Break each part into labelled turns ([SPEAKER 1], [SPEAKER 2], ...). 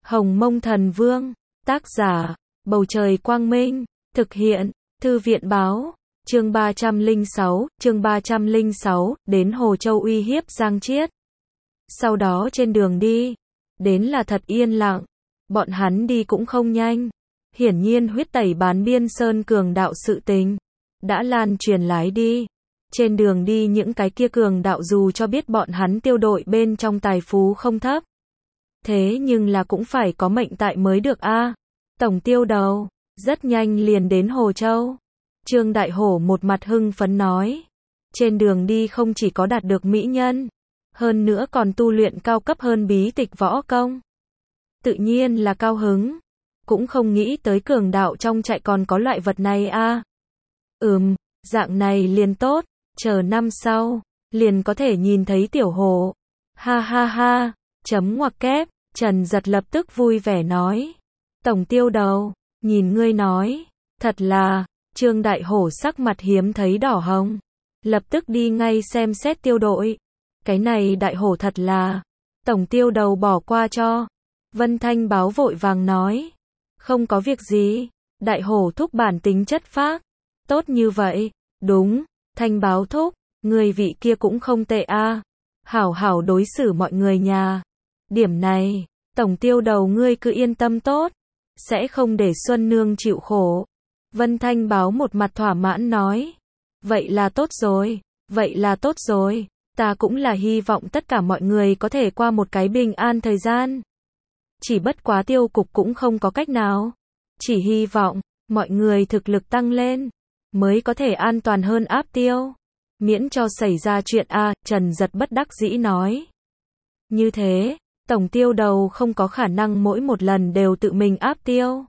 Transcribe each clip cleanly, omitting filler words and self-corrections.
[SPEAKER 1] Hồng Mông Thần Vương, tác giả, Bầu Trời Quang Minh, thực hiện, Thư viện Báo, chương 306, đến Hồ Châu uy hiếp Giang Chiết. Sau đó trên đường đi, đến là thật yên lặng, bọn hắn đi cũng không nhanh. Hiển nhiên huyết tẩy bán biên sơn cường đạo sự tình, đã lan truyền lái đi. Trên đường đi những cái kia cường đạo dù cho biết bọn hắn tiêu đội bên trong tài phú không thấp. Thế nhưng là cũng phải có mệnh tại mới được a. Tổng tiêu đầu, rất nhanh liền đến Hồ Châu. Trương Đại Hổ một mặt hưng phấn nói. Trên đường đi không chỉ có đạt được mỹ nhân, hơn nữa còn tu luyện cao cấp hơn bí tịch võ công. Tự nhiên là cao hứng. Cũng không nghĩ tới cường đạo trong trại còn có loại vật này a. Dạng này liền tốt, chờ năm sau, liền có thể nhìn thấy tiểu hổ. Ha ha ha, chấm ngoặc kép, Trần Giật lập tức vui vẻ nói. Tổng tiêu đầu, nhìn ngươi nói, thật là, Trương Đại Hổ sắc mặt hiếm thấy đỏ hồng. Lập tức đi ngay xem xét tiêu đội. Cái này Đại Hổ thật là, tổng tiêu đầu bỏ qua cho. Vân Thanh Báo vội vàng nói. Không có việc gì, Đại Hổ thúc bản tính chất phác. Tốt như vậy, đúng, Thanh Báo thúc, người vị kia cũng không tệ a. Hảo hảo đối xử mọi người nhà. Điểm này, tổng tiêu đầu ngươi cứ yên tâm tốt, sẽ không để Xuân Nương chịu khổ. Vân Thanh Báo một mặt thỏa mãn nói. Vậy là tốt rồi, ta cũng là hy vọng tất cả mọi người có thể qua một cái bình an thời gian. Chỉ bất quá tiêu cục cũng không có cách nào. Chỉ hy vọng, mọi người thực lực tăng lên, mới có thể an toàn hơn áp tiêu. Miễn cho xảy ra chuyện a. Trần Giật bất đắc dĩ nói. Như thế, tổng tiêu đầu không có khả năng mỗi một lần đều tự mình áp tiêu.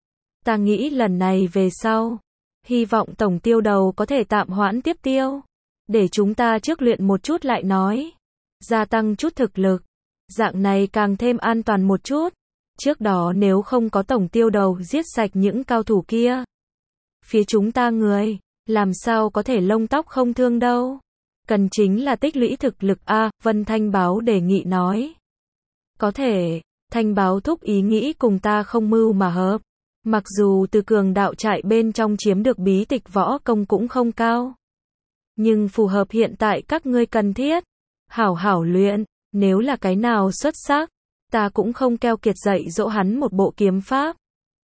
[SPEAKER 1] Ta nghĩ lần này về sau, hy vọng tổng tiêu đầu có thể tạm hoãn tiếp tiêu. Để chúng ta trước luyện một chút lại nói. Gia tăng chút thực lực. Dạng này càng thêm an toàn một chút. Trước đó nếu không có tổng tiêu đầu giết sạch những cao thủ kia, phía chúng ta người, làm sao có thể lông tóc không thương đâu. Cần chính là tích lũy thực lực a. Vân Thanh Báo đề nghị nói. Có thể, Thanh Báo thúc ý nghĩ cùng ta không mưu mà hợp. Mặc dù từ cường đạo trại bên trong chiếm được bí tịch võ công cũng không cao, nhưng phù hợp hiện tại các ngươi cần thiết. Hảo hảo luyện, nếu là cái nào xuất sắc, ta cũng không keo kiệt dạy dỗ hắn một bộ kiếm pháp.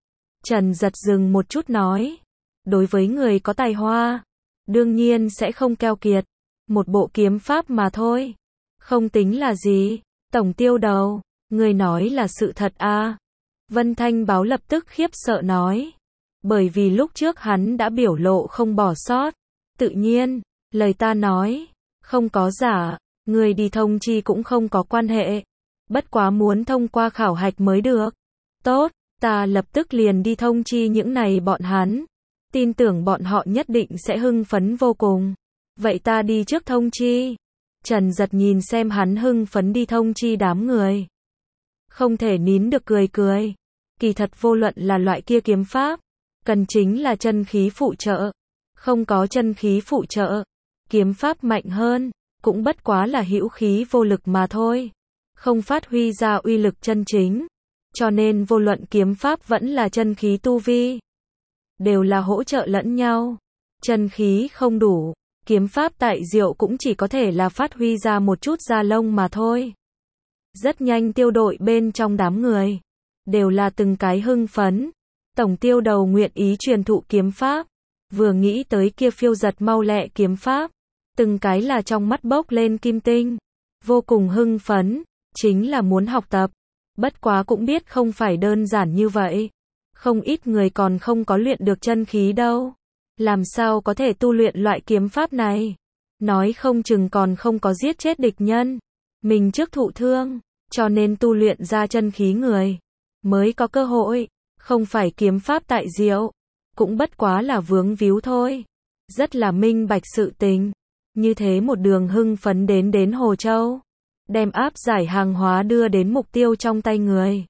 [SPEAKER 1] Trần Giật dừng một chút nói. Đối với người có tài hoa, đương nhiên sẽ không keo kiệt. Một bộ kiếm pháp mà thôi, không tính là gì. Tổng tiêu đầu, người nói là sự thật a. Vân Thanh Báo lập tức khiếp sợ nói. Bởi vì lúc trước hắn đã biểu lộ không bỏ sót. Tự nhiên, lời ta nói, không có giả, người đi thông chi cũng không có quan hệ. Bất quá muốn thông qua khảo hạch mới được. Tốt, ta lập tức liền đi thông chi những này bọn hắn. Tin tưởng bọn họ nhất định sẽ hưng phấn vô cùng. Vậy ta đi trước thông chi. Trần Giật nhìn xem hắn hưng phấn đi thông chi đám người. Không thể nín được cười. Kỳ thật vô luận là loại kia kiếm pháp, cần chính là chân khí phụ trợ. Không có chân khí phụ trợ, kiếm pháp mạnh hơn, cũng bất quá là hữu khí vô lực mà thôi. Không phát huy ra uy lực chân chính. Cho nên vô luận kiếm pháp vẫn là chân khí tu vi, đều là hỗ trợ lẫn nhau. Chân khí không đủ, kiếm pháp tại diệu cũng chỉ có thể là phát huy ra một chút da lông mà thôi. Rất nhanh tiêu đội bên trong đám người, đều là từng cái hưng phấn. Tổng tiêu đầu nguyện ý truyền thụ kiếm pháp. Vừa nghĩ tới kia phiêu giật mau lẹ kiếm pháp, từng cái là trong mắt bốc lên kim tinh. Vô cùng hưng phấn, chính là muốn học tập. Bất quá cũng biết không phải đơn giản như vậy. Không ít người còn không có luyện được chân khí đâu. Làm sao có thể tu luyện loại kiếm pháp này? Nói không chừng còn không có giết chết địch nhân. Mình trước thụ thương, cho nên tu luyện ra chân khí người mới có cơ hội. Không phải kiếm pháp tại diệu, cũng bất quá là vướng víu thôi. Rất là minh bạch sự tình. Như thế một đường hưng phấn đến Hồ Châu, đem áp giải hàng hóa đưa đến mục tiêu trong tay người,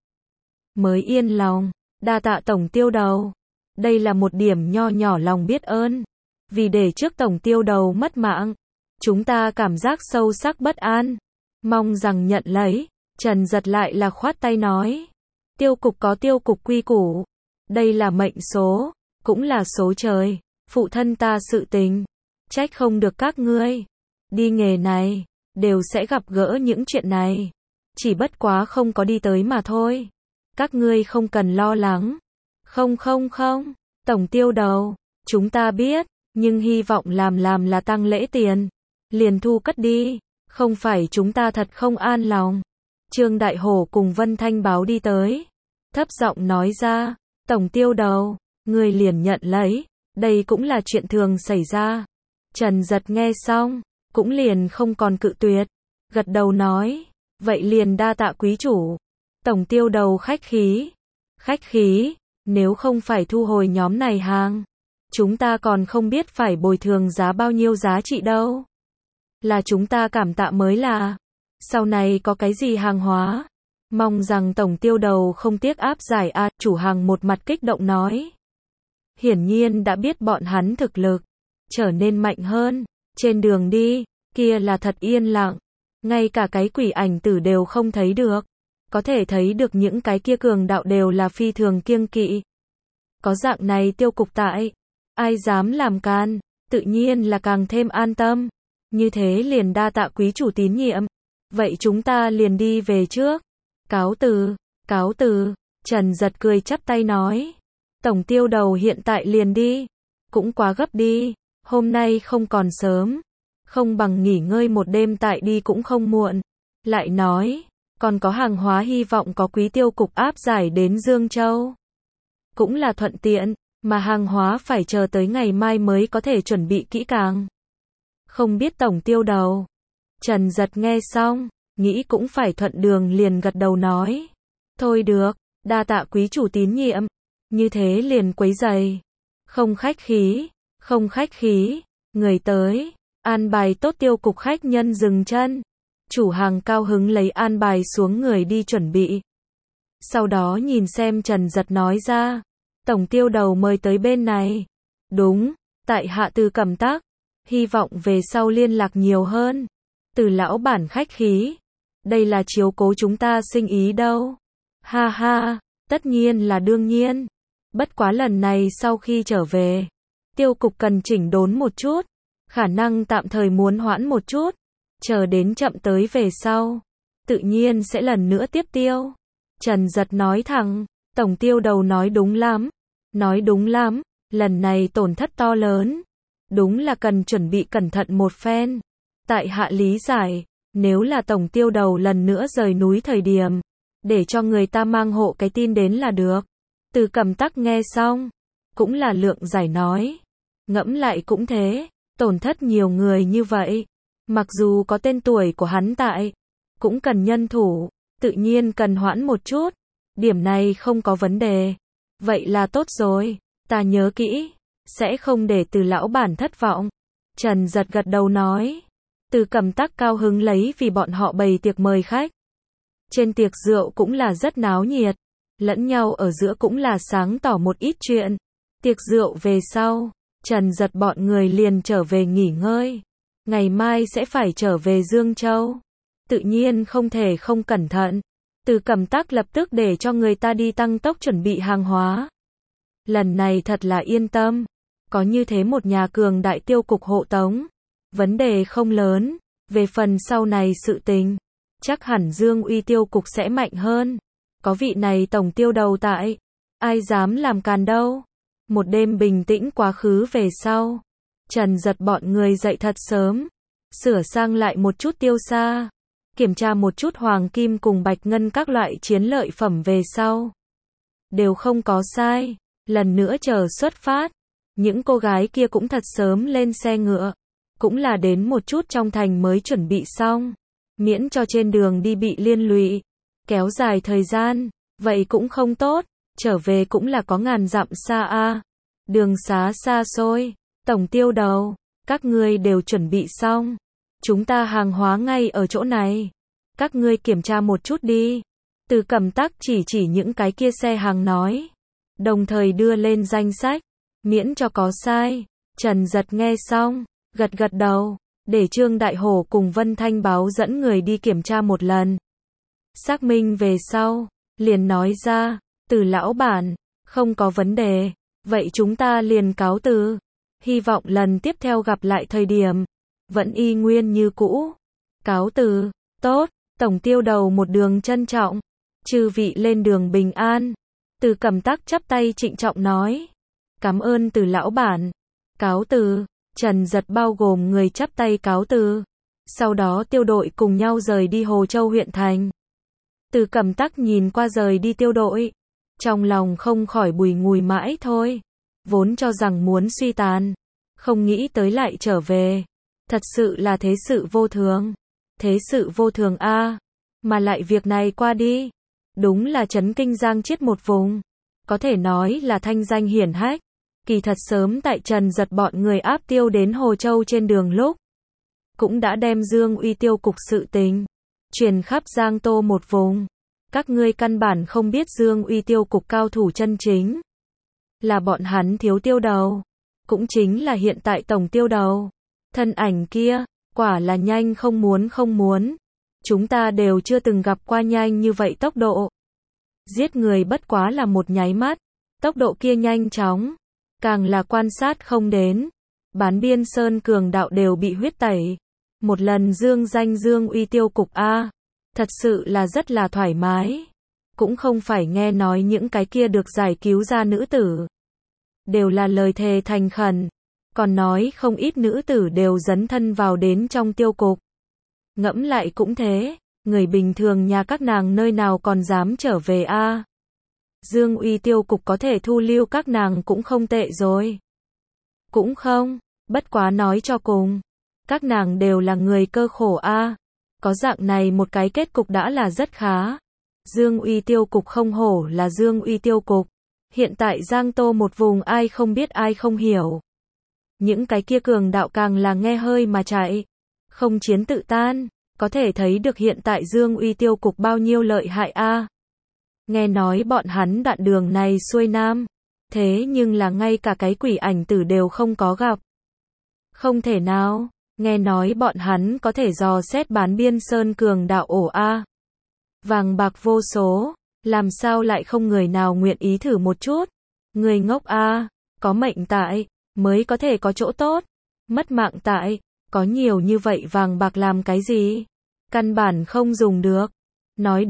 [SPEAKER 1] mới yên lòng. Đa tạ tổng tiêu đầu. Đây là một điểm nho nhỏ lòng biết ơn. Vì để trước tổng tiêu đầu mất mạng, chúng ta cảm giác sâu sắc bất an. Mong rằng nhận lấy. Trần Giật lại là khoát tay nói. Tiêu cục có tiêu cục quy củ. Đây là mệnh số, cũng là số trời. Phụ thân ta sự tình, trách không được các ngươi. Đi nghề này, đều sẽ gặp gỡ những chuyện này. Chỉ bất quá không có đi tới mà thôi. Các ngươi không cần lo lắng. Không, Tổng tiêu đầu, chúng ta biết, nhưng hy vọng làm là tang lễ tiền. Liền thu cất đi, không phải chúng ta thật không an lòng. Trương Đại Hổ cùng Vân Thanh Báo đi tới. Thấp giọng nói ra, Tổng tiêu đầu, người liền nhận lấy, đây cũng là chuyện thường xảy ra. Trần Giật nghe xong, cũng liền không còn cự tuyệt, gật đầu nói, vậy liền đa tạ quý chủ. Tổng tiêu đầu khách khí, nếu không phải thu hồi nhóm này hàng, chúng ta còn không biết phải bồi thường giá bao nhiêu giá trị đâu. Là chúng ta cảm tạ mới là, sau này có cái gì hàng hóa, mong rằng tổng tiêu đầu không tiếc áp giải a. Chủ hàng một mặt kích động nói. Hiển nhiên đã biết bọn hắn thực lực trở nên mạnh hơn. Trên đường đi, kia là thật yên lặng, ngay cả cái quỷ ảnh tử đều không thấy được. Có thể thấy được những cái kia cường đạo đều là phi thường kiêng kỵ. Có dạng này tiêu cục tại, ai dám làm can, tự nhiên là càng thêm an tâm. Như thế liền đa tạ quý chủ tín nhiệm. Vậy chúng ta liền đi về trước. Cáo từ. Trần Giật cười chắp tay nói. Tổng tiêu đầu hiện tại liền đi. Cũng quá gấp đi. Hôm nay không còn sớm. Không bằng nghỉ ngơi một đêm tại đi cũng không muộn. Lại nói, còn có hàng hóa hy vọng có quý tiêu cục áp giải đến Dương Châu. Cũng là thuận tiện, mà hàng hóa phải chờ tới ngày mai mới có thể chuẩn bị kỹ càng. Không biết tổng tiêu đầu. Trần Giật nghe xong, nghĩ cũng phải thuận đường liền gật đầu nói. Thôi được, đa tạ quý chủ tín nhiệm. Như thế liền quấy giày. Không khách khí, người tới, an bài tốt tiêu cục khách nhân dừng chân. Chủ hàng cao hứng lấy an bài xuống người đi chuẩn bị. Sau đó nhìn xem Trần Giật nói ra. Tổng tiêu đầu mời tới bên này. Đúng, tại hạ Từ Cẩm Tắc. Hy vọng về sau liên lạc nhiều hơn. Từ lão bản khách khí. Đây là chiếu cố chúng ta sinh ý đâu. Ha ha, tất nhiên là đương nhiên. Bất quá lần này sau khi trở về, tiêu cục cần chỉnh đốn một chút. Khả năng tạm thời muốn hoãn một chút. Chờ đến chậm tới về sau, tự nhiên sẽ lần nữa tiếp tiêu. Trần Giật nói thẳng, tổng tiêu đầu nói đúng lắm, lần này tổn thất to lớn. Đúng là cần chuẩn bị cẩn thận một phen. Tại hạ lý giải, nếu là tổng tiêu đầu lần nữa rời núi thời điểm, để cho người ta mang hộ cái tin đến là được. Từ Cẩm Tắc nghe xong, cũng là lượng giải nói. Ngẫm lại cũng thế, tổn thất nhiều người như vậy. Mặc dù có tên tuổi của hắn tại, cũng cần nhân thủ, tự nhiên cần hoãn một chút. Điểm này không có vấn đề. Vậy là tốt rồi, ta nhớ kỹ, sẽ không để Từ lão bản thất vọng. Trần Giật gật đầu nói. Từ Cẩm Tắc cao hứng lấy vì bọn họ bày tiệc mời khách. Trên tiệc rượu cũng là rất náo nhiệt, lẫn nhau ở giữa cũng là sáng tỏ một ít chuyện. Tiệc rượu về sau, Trần Giật bọn người liền trở về nghỉ ngơi. Ngày mai sẽ phải trở về Dương Châu. Tự nhiên không thể không cẩn thận. Từ Cẩm Tắc lập tức để cho người ta đi tăng tốc chuẩn bị hàng hóa. Lần này thật là yên tâm. Có như thế một nhà cường đại tiêu cục hộ tống. Vấn đề không lớn. Về phần sau này sự tình, chắc hẳn Dương Uy tiêu cục sẽ mạnh hơn. Có vị này tổng tiêu đầu tại, ai dám làm càn đâu. Một đêm bình tĩnh quá khứ về sau, Trần Giật bọn người dậy thật sớm, sửa sang lại một chút tiêu xa, kiểm tra một chút hoàng kim cùng bạch ngân các loại chiến lợi phẩm về sau. Đều không có sai, lần nữa chờ xuất phát. Những cô gái kia cũng thật sớm lên xe ngựa, cũng là đến một chút trong thành mới chuẩn bị xong, miễn cho trên đường đi bị liên lụy, kéo dài thời gian, vậy cũng không tốt, trở về cũng là có ngàn dặm xa a. Đường xá xa xôi, tổng tiêu đầu, các ngươi đều chuẩn bị xong, chúng ta hàng hóa ngay ở chỗ này, các ngươi kiểm tra một chút đi. Từ Cẩm Tắc chỉ những cái kia xe hàng nói, đồng thời đưa lên danh sách, miễn cho có sai. Trần Giật nghe xong, gật đầu, để Trương Đại Hổ cùng Vân Thanh Báo dẫn người đi kiểm tra một lần. Xác minh về sau, liền nói ra, Từ lão bản, không có vấn đề, vậy chúng ta liền cáo từ. Hy vọng lần tiếp theo gặp lại thời điểm, vẫn y nguyên như cũ. Cáo từ, tốt, tổng tiêu đầu một đường trân trọng, chư vị lên đường bình an. Từ Cẩm Tắc chắp tay trịnh trọng nói, cảm ơn Từ lão bản, cáo từ. Trần Giật bao gồm người chắp tay cáo từ. Sau đó tiêu đội cùng nhau rời đi Hồ Châu huyện thành. Từ Cẩm Tắc nhìn qua rời đi tiêu đội, trong lòng không khỏi bùi ngùi mãi thôi. Vốn cho rằng muốn suy tàn, không nghĩ tới lại trở về. Thật sự là thế sự vô thường. Thế sự vô thường a, mà lại việc này qua đi, đúng là chấn kinh Giang Chiết một vùng. Có thể nói là thanh danh hiển hách. Kỳ thật sớm tại Trần Giật bọn người áp tiêu đến Hồ Châu trên đường lúc, cũng đã đem Dương Uy tiêu cục sự tình truyền khắp Giang Tô một vùng. Các ngươi căn bản không biết Dương Uy tiêu cục cao thủ chân chính là bọn hắn thiếu tiêu đầu, cũng chính là hiện tại tổng tiêu đầu. Thân ảnh kia, quả là nhanh không muốn. Chúng ta đều chưa từng gặp qua nhanh như vậy tốc độ. Giết người bất quá là một nháy mắt, tốc độ kia nhanh chóng, càng là quan sát không đến. Bán Biên Sơn cường đạo đều bị huyết tẩy. Một lần dương danh Dương Uy tiêu cục a, thật sự là rất là thoải mái. Cũng không phải nghe nói những cái kia được giải cứu ra nữ tử đều là lời thề thành khẩn, còn nói không ít nữ tử đều dấn thân vào đến trong tiêu cục. Ngẫm lại cũng thế, người bình thường nhà các nàng nơi nào còn dám trở về a. Dương Uy tiêu cục có thể thu lưu các nàng cũng không tệ rồi. Cũng không, bất quá nói cho cùng, các nàng đều là người cơ khổ a. Có dạng này một cái kết cục đã là rất khá. Dương Uy tiêu cục không hổ là Dương Uy tiêu cục. Hiện tại Giang Tô một vùng ai không biết ai không hiểu. Những cái kia cường đạo càng là nghe hơi mà chạy, không chiến tự tan. Có thể thấy được hiện tại Dương Uy tiêu cục bao nhiêu lợi hại a. Nghe nói bọn hắn đoạn đường này xuôi nam, thế nhưng là ngay cả cái quỷ ảnh tử đều không có gặp. Không thể nào, nghe nói bọn hắn có thể dò xét Bán Biên Sơn cường đạo ổ a. Vàng bạc vô số, làm sao lại không người nào nguyện ý thử một chút. Người ngốc a, có mệnh tại, mới có thể có chỗ tốt. Mất mạng tại, có nhiều như vậy vàng bạc làm cái gì? Căn bản không dùng được. Nói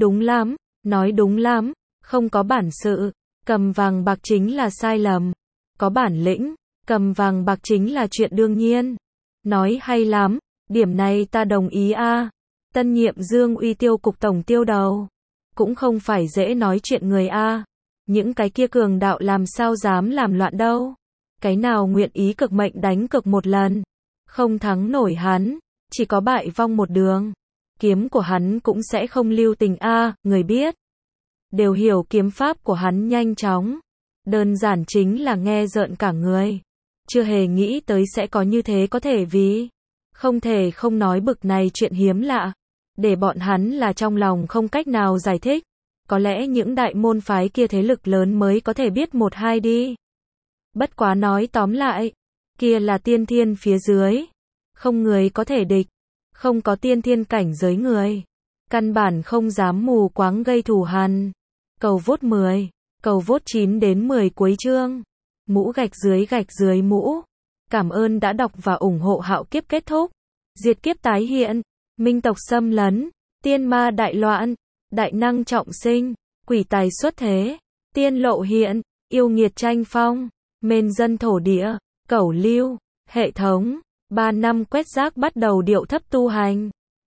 [SPEAKER 1] đúng lắm, không có bản sự, cầm vàng bạc chính là sai lầm. Có bản lĩnh, cầm vàng bạc chính là chuyện đương nhiên. Nói hay lắm, điểm này ta đồng ý a. Tân nhiệm Dương Uy tiêu cục tổng tiêu đầu, cũng không phải dễ nói chuyện người a. Những cái kia cường đạo làm sao dám làm loạn đâu. Cái nào nguyện ý cực mệnh đánh cực một lần, không thắng nổi hắn, chỉ có bại vong một đường. Kiếm của hắn cũng sẽ không lưu tình a, người biết đều hiểu kiếm pháp của hắn nhanh chóng, đơn giản chính là nghe rợn cả người. Chưa hề nghĩ tới sẽ có như thế, có thể vì không thể không nói bực này chuyện hiếm lạ, để bọn hắn là trong lòng không cách nào giải thích. Có lẽ những đại môn phái kia thế lực lớn mới có thể biết một hai đi. Bất quá nói tóm lại, kia là tiên thiên phía dưới, không người có thể địch, không có tiên thiên cảnh giới người, căn bản không dám mù quáng gây thù hằn. Cầu vote 10, cầu vote 9 đến 10 cuối chương. Mũ gạch dưới mũ. Cảm ơn đã đọc và ủng hộ. Hạo kiếp kết thúc, diệt kiếp tái hiện, minh tộc xâm lấn, tiên ma đại loạn, đại năng trọng sinh, quỷ tài xuất thế, tiên lộ hiện, yêu nghiệt tranh phong, mên dân thổ địa, cẩu lưu, hệ thống. 3 năm quét rác bắt đầu điệu thấp tu hành.